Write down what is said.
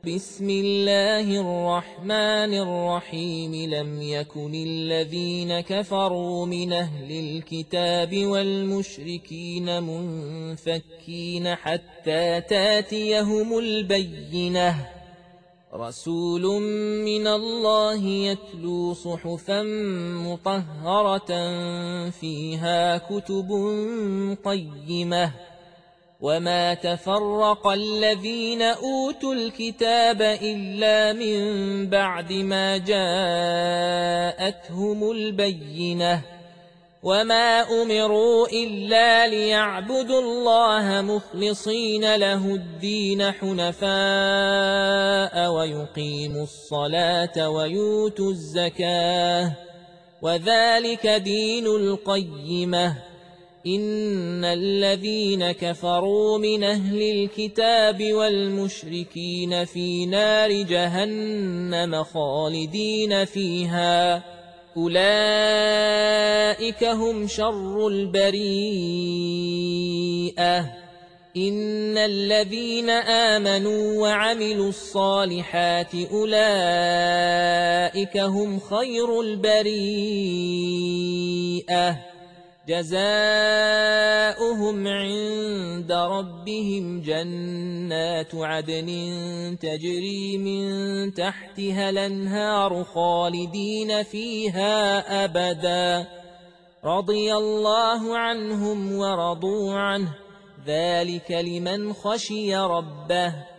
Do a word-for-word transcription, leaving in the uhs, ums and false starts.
بسم الله الرحمن الرحيم لم يكن الذين كفروا من أهل الكتاب والمشركين منفكين حتى تاتيهم البينة رسول من الله يتلو صحفا مطهرة فيها كتب قيمة وما تفرق الذين أوتوا الكتاب إلا من بعد ما جاءتهم البينة وما أمروا إلا ليعبدوا الله مخلصين له الدين حنفاء ويقيموا الصلاة ويؤتوا الزكاة وذلك دين القيمة إن الذين كفروا من أهل الكتاب والمشركين في نار جهنم خالدين فيها أولئك هم شر البريئة إن الذين آمنوا وعملوا الصالحات أولئك هم خير البريئة جزاؤهم عند ربهم جنات عدن تجري من تحتها الأنهار خالدين فيها أبدا رضي الله عنهم ورضوا عنه ذلك لمن خشي ربه